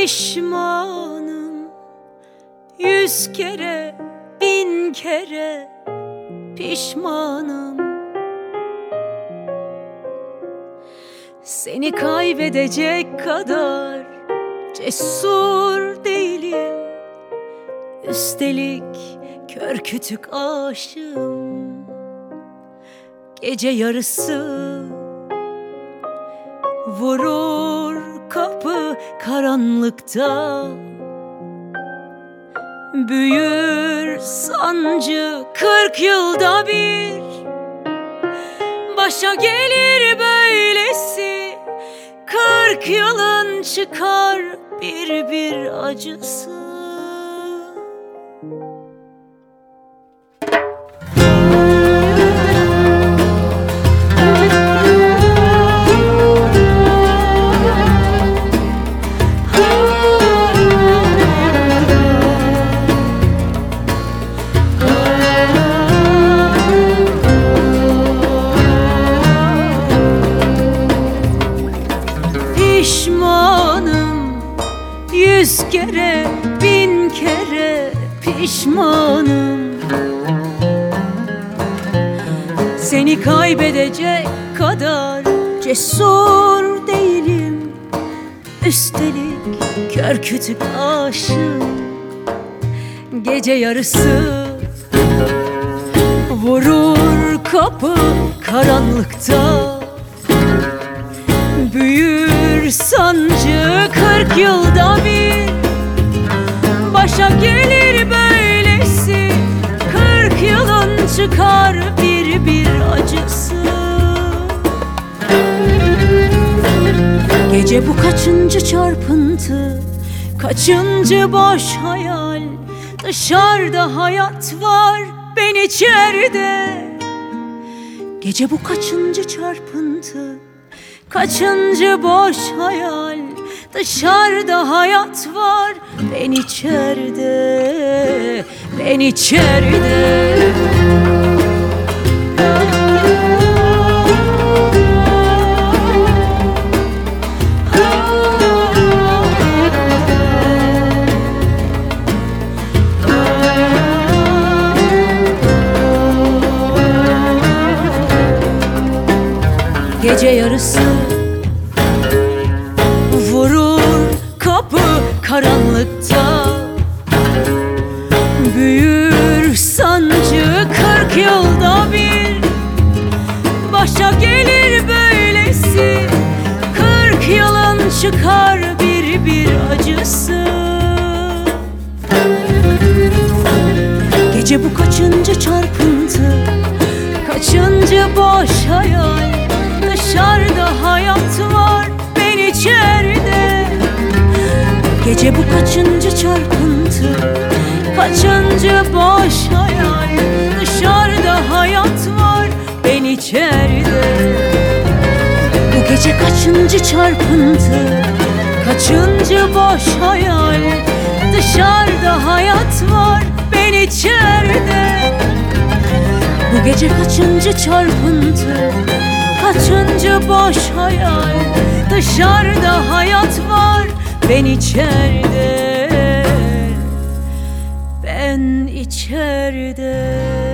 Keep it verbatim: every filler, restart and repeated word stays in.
Pişmanım yüz kere, bin kere pişmanım. Seni kaybedecek kadar cesur değilim. Üstelik kör kütük aşığım. Gece yarısı vurur kapı karanlıkta. Büyür sancı kırk yılda bir. Başa gelir böylesi, kırk yılın çıkar bir bir acısı. Pişmanım yüz kere, bin kere pişmanım. Seni kaybedecek kadar cesur değilim. Üstelik kör kütük aşığım. Gece yarısı vurur kapı karanlıkta. Büyür sancı kırk yılda bir. Başa gelir böylesi, kırk yılın çıkar bir bir acısı. Gece bu kaçıncı çarpıntı, kaçıncı boş hayal. Dışarıda hayat var, ben içeride. Gece bu kaçıncı çarpıntı, kaçıncı boş hayal. Dışarıda hayat var, ben içeride, ben içeride. Gece yarısı vurur kapı karanlıkta. Büyür sancı kırk yılda bir. Başa gelir böylesi, kırk yılın çıkar bir bir acısı. Gece bu kaçıncı çarpıntı, kaçıncı boş hayal. Dışarıda hayat var, ben içeride. Gece bu kaçıncı çarpıntı, kaçıncı boş hayal. Dışarıda hayat var, ben içeride. Bu gece kaçıncı çarpıntı, kaçıncı boş hayal. Dışarıda hayat var, ben içeride. Bu gece kaçıncı çarpıntı, kaçıncı boş hayal. Dışarıda hayat var, ben içeride, ben içeride.